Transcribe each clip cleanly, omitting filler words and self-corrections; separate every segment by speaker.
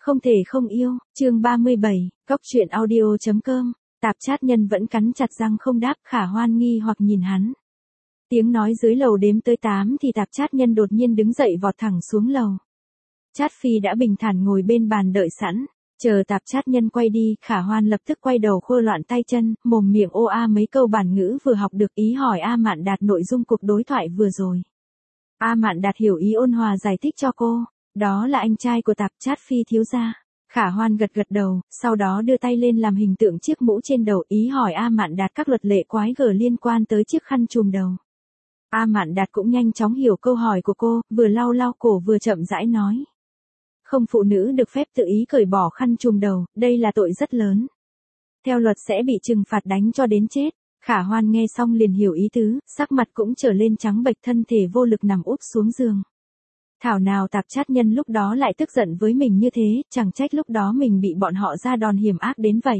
Speaker 1: Không thể không yêu, chương 37, Cóc truyện audio.com, Tạp Chát Nhân vẫn cắn chặt răng không đáp, Khả Hoan nghi hoặc nhìn hắn. Tiếng nói dưới lầu đếm tới 8 thì Tạp Chát Nhân đột nhiên đứng dậy vọt thẳng xuống lầu. Chát Phi đã bình thản ngồi bên bàn đợi sẵn, chờ Tạp Chát Nhân quay đi, Khả Hoan lập tức quay đầu khô loạn tay chân, mồm miệng ô a mấy câu bản ngữ vừa học được, ý hỏi A Mạn Đạt nội dung cuộc đối thoại vừa rồi. A Mạn Đạt hiểu ý ôn hòa giải thích cho cô. Đó là anh trai của Tạp Chát Phi thiếu gia. Khả Hoan gật gật đầu, sau đó đưa tay lên làm hình tượng chiếc mũ trên đầu, ý hỏi A Mạn Đạt các luật lệ quái gở liên quan tới chiếc khăn trùm đầu. A Mạn Đạt cũng nhanh chóng hiểu câu hỏi của cô, vừa lau lau cổ vừa chậm rãi nói. Không, phụ nữ được phép tự ý cởi bỏ khăn trùm đầu, đây là tội rất lớn. Theo luật sẽ bị trừng phạt đánh cho đến chết. Khả Hoan nghe xong liền hiểu ý tứ, sắc mặt cũng trở lên trắng bệch, thân thể vô lực nằm úp xuống giường. Thảo nào Tạp Chát Nhân lúc đó lại tức giận với mình như thế, chẳng trách lúc đó mình bị bọn họ ra đòn hiểm ác đến vậy.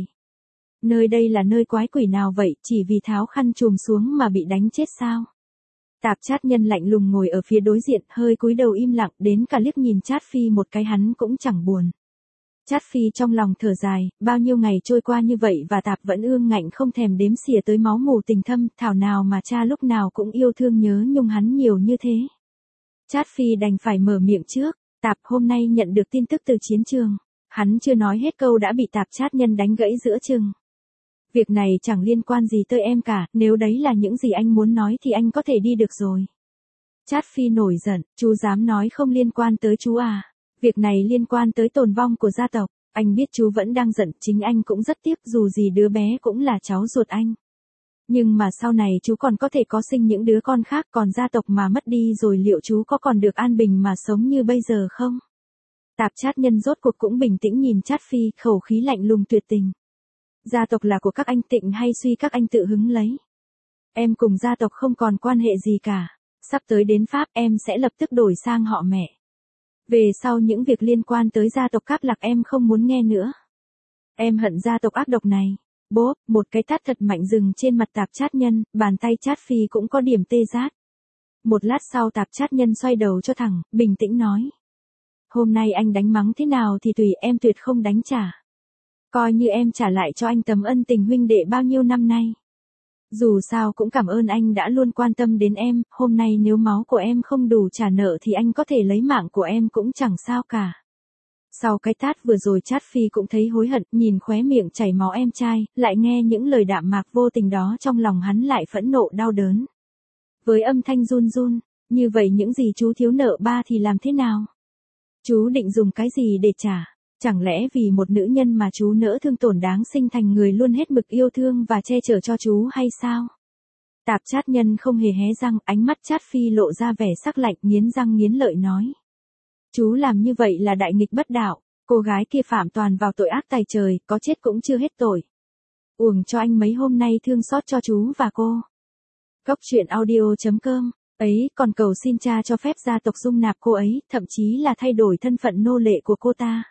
Speaker 1: Nơi đây là nơi quái quỷ nào vậy, chỉ vì tháo khăn trùm xuống mà bị đánh chết sao? Tạp Chát Nhân lạnh lùng ngồi ở phía đối diện, hơi cúi đầu im lặng, đến cả liếc nhìn Chát Phi một cái hắn cũng chẳng buồn. Chát Phi trong lòng thở dài, bao nhiêu ngày trôi qua như vậy và Tạp vẫn ương ngạnh không thèm đếm xỉa tới máu mù tình thâm, thảo nào mà cha lúc nào cũng yêu thương nhớ nhung hắn nhiều như thế. Chát Phi đành phải mở miệng trước, Tạp hôm nay nhận được tin tức từ chiến trường. Hắn chưa nói hết câu đã bị Tạp Chát Nhân đánh gãy giữa chừng. Việc này chẳng liên quan gì tới em cả, nếu đấy là những gì anh muốn nói thì anh có thể đi được rồi. Chát Phi nổi giận, chú dám nói không liên quan tới chú à? Việc này liên quan tới tồn vong của gia tộc. Anh biết chú vẫn đang giận, chính anh cũng rất tiếc, dù gì đứa bé cũng là cháu ruột anh. Nhưng mà sau này chú còn có thể có sinh những đứa con khác, còn gia tộc mà mất đi rồi liệu chú có còn được an bình mà sống như bây giờ không? Tạp Chát Nhân rốt cuộc cũng bình tĩnh nhìn Chát Phi, khẩu khí lạnh lùng tuyệt tình. Gia tộc là của các anh Tịnh hay Suy các anh tự hứng lấy? Em cùng gia tộc không còn quan hệ gì cả. Sắp tới đến Pháp em sẽ lập tức đổi sang họ mẹ. Về sau những việc liên quan tới gia tộc Cáp Lạc em không muốn nghe nữa. Em hận gia tộc ác độc này. Bốp, một cái tát thật mạnh dừng trên mặt Tạp Chát Nhân, bàn tay Chát Phi cũng có điểm tê rát. Một lát sau Tạp Chát Nhân xoay đầu cho thẳng, bình tĩnh nói. Hôm nay anh đánh mắng thế nào thì tùy, em tuyệt không đánh trả. Coi như em trả lại cho anh tấm ân tình huynh đệ bao nhiêu năm nay. Dù sao cũng cảm ơn anh đã luôn quan tâm đến em, hôm nay nếu máu của em không đủ trả nợ thì anh có thể lấy mạng của em cũng chẳng sao cả. Sau cái tát vừa rồi Chát Phi cũng thấy hối hận, nhìn khóe miệng chảy máu em trai, lại nghe những lời đạm mạc vô tình đó trong lòng hắn lại phẫn nộ đau đớn. Với âm thanh run run, như vậy những gì chú thiếu nợ ba thì làm thế nào? Chú định dùng cái gì để trả? Chẳng lẽ vì một nữ nhân mà chú nỡ thương tổn đáng sinh thành người luôn hết mực yêu thương và che chở cho chú hay sao? Tạp Chát Nhân không hề hé răng, ánh mắt Chát Phi lộ ra vẻ sắc lạnh, nghiến răng nghiến lợi nói. Chú làm như vậy là đại nghịch bất đạo, cô gái kia phạm toàn vào tội ác tày trời, có chết cũng chưa hết tội. Uổng cho anh mấy hôm nay thương xót cho chú và cô. Cóc truyện audio.com, ấy còn cầu xin cha cho phép gia tộc dung nạp cô ấy, thậm chí là thay đổi thân phận nô lệ của cô ta.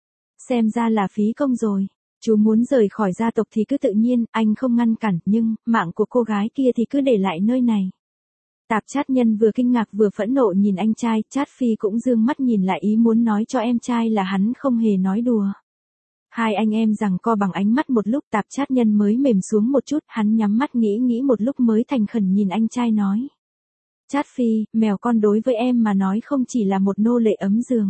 Speaker 1: Xem ra là phí công rồi. Chú muốn rời khỏi gia tộc thì cứ tự nhiên, anh không ngăn cản, nhưng mạng của cô gái kia thì cứ để lại nơi này. Tạp Chát Nhân vừa kinh ngạc vừa phẫn nộ nhìn anh trai, Chát Phi cũng dương mắt nhìn lại ý muốn nói cho em trai là hắn không hề nói đùa. Hai anh em giằng co bằng ánh mắt một lúc, Tạp Chát Nhân mới mềm xuống một chút, hắn nhắm mắt nghĩ một lúc mới thành khẩn nhìn anh trai nói. Chát Phi, mèo con đối với em mà nói không chỉ là một nô lệ ấm giường.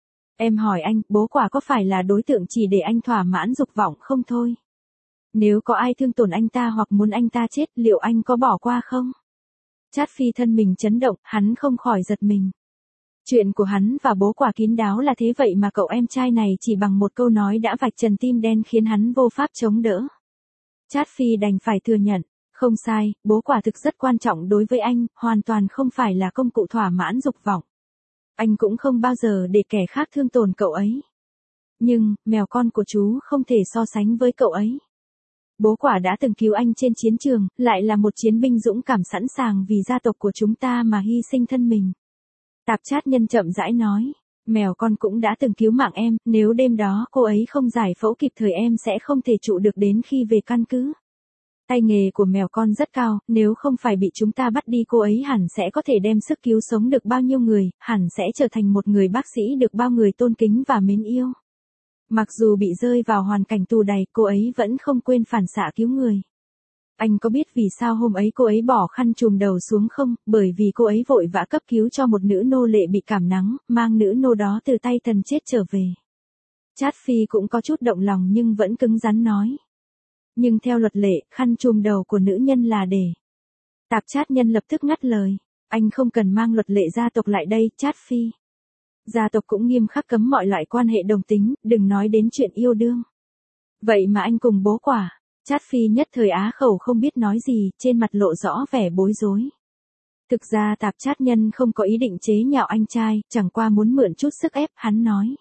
Speaker 1: Em hỏi anh, bố quả có phải là đối tượng chỉ để anh thỏa mãn dục vọng không thôi? Nếu có ai thương tổn anh ta hoặc muốn anh ta chết, liệu anh có bỏ qua không? Chát Phi thân mình chấn động, hắn không khỏi giật mình. Chuyện của hắn và bố quả kín đáo là thế vậy mà cậu em trai này chỉ bằng một câu nói đã vạch trần tim đen khiến hắn vô pháp chống đỡ. Chát Phi đành phải thừa nhận, không sai, bố quả thực rất quan trọng đối với anh, hoàn toàn không phải là công cụ thỏa mãn dục vọng. Anh cũng không bao giờ để kẻ khác thương tổn cậu ấy. Nhưng, mèo con của chú không thể so sánh với cậu ấy. Bố quả đã từng cứu anh trên chiến trường, lại là một chiến binh dũng cảm sẵn sàng vì gia tộc của chúng ta mà hy sinh thân mình. Tạp Chát Nhân chậm rãi nói, mèo con cũng đã từng cứu mạng em, nếu đêm đó cô ấy không giải phẫu kịp thời em sẽ không thể trụ được đến khi về căn cứ. Tay nghề của mèo con rất cao, nếu không phải bị chúng ta bắt đi cô ấy hẳn sẽ có thể đem sức cứu sống được bao nhiêu người, hẳn sẽ trở thành một người bác sĩ được bao người tôn kính và mến yêu. Mặc dù bị rơi vào hoàn cảnh tù đầy, cô ấy vẫn không quên phản xạ cứu người. Anh có biết vì sao hôm ấy cô ấy bỏ khăn trùm đầu xuống không? Bởi vì cô ấy vội vã cấp cứu cho một nữ nô lệ bị cảm nắng, mang nữ nô đó từ tay thần chết trở về. Trát Phi cũng có chút động lòng nhưng vẫn cứng rắn nói. Nhưng theo luật lệ, khăn trùm đầu của nữ nhân là để. Tạp Trát Nhân lập tức ngắt lời. Anh không cần mang luật lệ gia tộc lại đây, Trát Phi. Gia tộc cũng nghiêm khắc cấm mọi loại quan hệ đồng tính, đừng nói đến chuyện yêu đương. Vậy mà anh cùng bố quả. Trát Phi nhất thời á khẩu không biết nói gì, trên mặt lộ rõ vẻ bối rối. Thực ra Tạp Trát Nhân không có ý định chế nhạo anh trai, chẳng qua muốn mượn chút sức ép, hắn nói.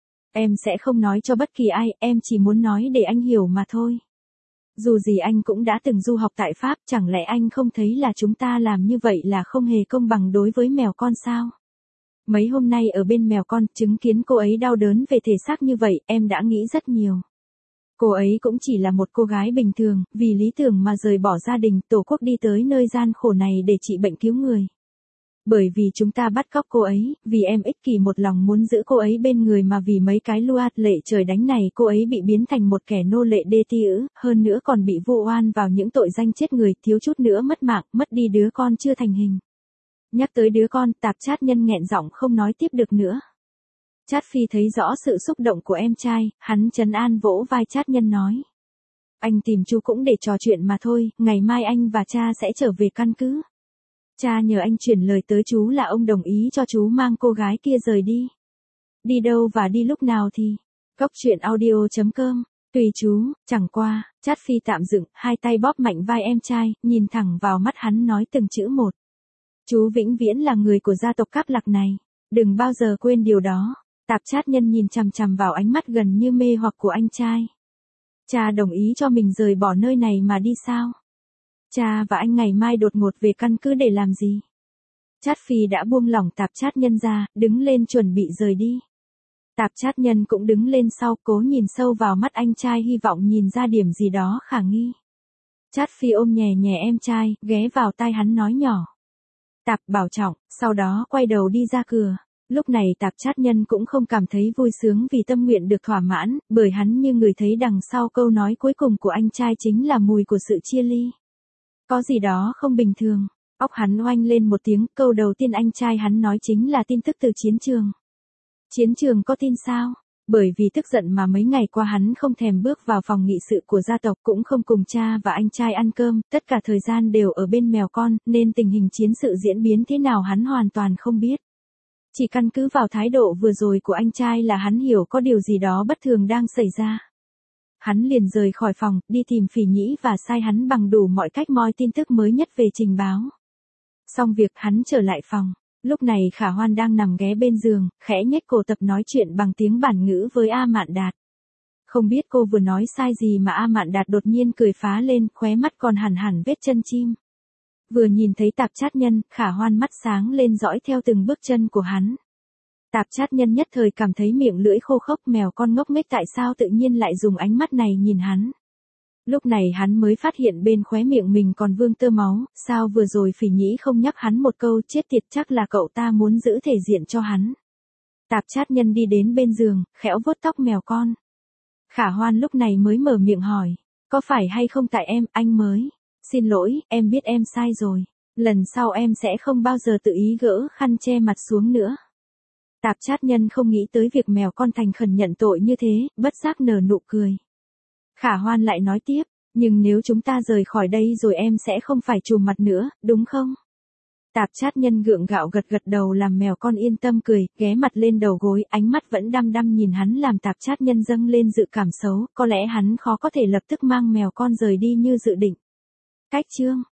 Speaker 1: Em sẽ không nói cho bất kỳ ai, em chỉ muốn nói để anh hiểu mà thôi. Dù gì anh cũng đã từng du học tại Pháp, chẳng lẽ anh không thấy là chúng ta làm như vậy là không hề công bằng đối với mèo con sao? Mấy hôm nay ở bên mèo con, chứng kiến cô ấy đau đớn về thể xác như vậy, em đã nghĩ rất nhiều. Cô ấy cũng chỉ là một cô gái bình thường, vì lý tưởng mà rời bỏ gia đình, tổ quốc đi tới nơi gian khổ này để trị bệnh cứu người. Bởi vì chúng ta bắt cóc cô ấy, vì em ích kỷ một lòng muốn giữ cô ấy bên người mà vì mấy cái lua lệ trời đánh này cô ấy bị biến thành một kẻ nô lệ đê tiễn, hơn nữa còn bị vu oan vào những tội danh chết người, thiếu chút nữa mất mạng, mất đi đứa con chưa thành hình. Nhắc tới đứa con, Tạp Trát Nhân nghẹn giọng không nói tiếp được nữa. Trát Phi thấy rõ sự xúc động của em trai, hắn trấn an vỗ vai Trát Nhân nói. Anh tìm chú cũng để trò chuyện mà thôi, ngày mai anh và cha sẽ trở về căn cứ. Cha nhờ anh chuyển lời tới chú là ông đồng ý cho chú mang cô gái kia rời đi. Đi đâu và đi lúc nào thì. Cốc truyện audio.com. Tùy chú, chẳng qua, Trát Phi tạm dựng, hai tay bóp mạnh vai em trai, nhìn thẳng vào mắt hắn nói từng chữ một. Chú vĩnh viễn là người của gia tộc Cáp Lạc này. Đừng bao giờ quên điều đó. Tạp Trát Nhân nhìn chằm chằm vào ánh mắt gần như mê hoặc của anh trai. Cha đồng ý cho mình rời bỏ nơi này mà đi sao? Cha và anh ngày mai đột ngột về căn cứ để làm gì? Trát Phi đã buông lỏng Tạp Trát Nhân ra, đứng lên chuẩn bị rời đi. Tạp Trát Nhân cũng đứng lên sau, cố nhìn sâu vào mắt anh trai hy vọng nhìn ra điểm gì đó khả nghi. Trát Phi ôm nhẹ nhẹ em trai, ghé vào tai hắn nói nhỏ. Tạp bảo trọng, sau đó quay đầu đi ra cửa. Lúc này Tạp Trát Nhân cũng không cảm thấy vui sướng vì tâm nguyện được thỏa mãn, bởi hắn như người thấy đằng sau câu nói cuối cùng của anh trai chính là mùi của sự chia ly. Có gì đó không bình thường. Óc hắn oanh lên một tiếng, câu đầu tiên anh trai hắn nói chính là tin tức từ chiến trường. Chiến trường có tin sao? Bởi vì tức giận mà mấy ngày qua hắn không thèm bước vào phòng nghị sự của gia tộc, cũng không cùng cha và anh trai ăn cơm, tất cả thời gian đều ở bên mèo con, nên tình hình chiến sự diễn biến thế nào hắn hoàn toàn không biết. Chỉ căn cứ vào thái độ vừa rồi của anh trai là hắn hiểu có điều gì đó bất thường đang xảy ra. Hắn liền rời khỏi phòng, đi tìm Phỉ Nhĩ và sai hắn bằng đủ mọi cách moi tin tức mới nhất về trình báo. Xong việc hắn trở lại phòng. Lúc này Khả Hoan đang nằm ghé bên giường, khẽ nhếch cổ tập nói chuyện bằng tiếng bản ngữ với A Mạn Đạt. Không biết cô vừa nói sai gì mà A Mạn Đạt đột nhiên cười phá lên, khóe mắt còn hẳn hẳn vết chân chim. Vừa nhìn thấy Tạp Trát Nhân, Khả Hoan mắt sáng lên dõi theo từng bước chân của hắn. Tạp Trát Nhân nhất thời cảm thấy miệng lưỡi khô khốc, mèo con ngốc nghếch tại sao tự nhiên lại dùng ánh mắt này nhìn hắn. Lúc này hắn mới phát hiện bên khóe miệng mình còn vương tơ máu, sao vừa rồi Phỉ Nhĩ không nhắc hắn một câu, chết tiệt, chắc là cậu ta muốn giữ thể diện cho hắn. Tạp Trát Nhân đi đến bên giường, khẽo vuốt tóc mèo con. Khả Hoan lúc này mới mở miệng hỏi, có phải hay không tại em, anh mới. Xin lỗi, em biết em sai rồi. Lần sau em sẽ không bao giờ tự ý gỡ khăn che mặt xuống nữa. Tạp Trát Nhân không nghĩ tới việc mèo con thành khẩn nhận tội như thế, bất giác nở nụ cười. Khả Hoan lại nói tiếp, nhưng nếu chúng ta rời khỏi đây rồi em sẽ không phải trùm mặt nữa, đúng không? Tạp Trát Nhân gượng gạo gật gật đầu làm mèo con yên tâm cười, ghé mặt lên đầu gối, ánh mắt vẫn đăm đăm nhìn hắn làm Tạp Trát Nhân dâng lên dự cảm xấu, có lẽ hắn khó có thể lập tức mang mèo con rời đi như dự định. Cách chương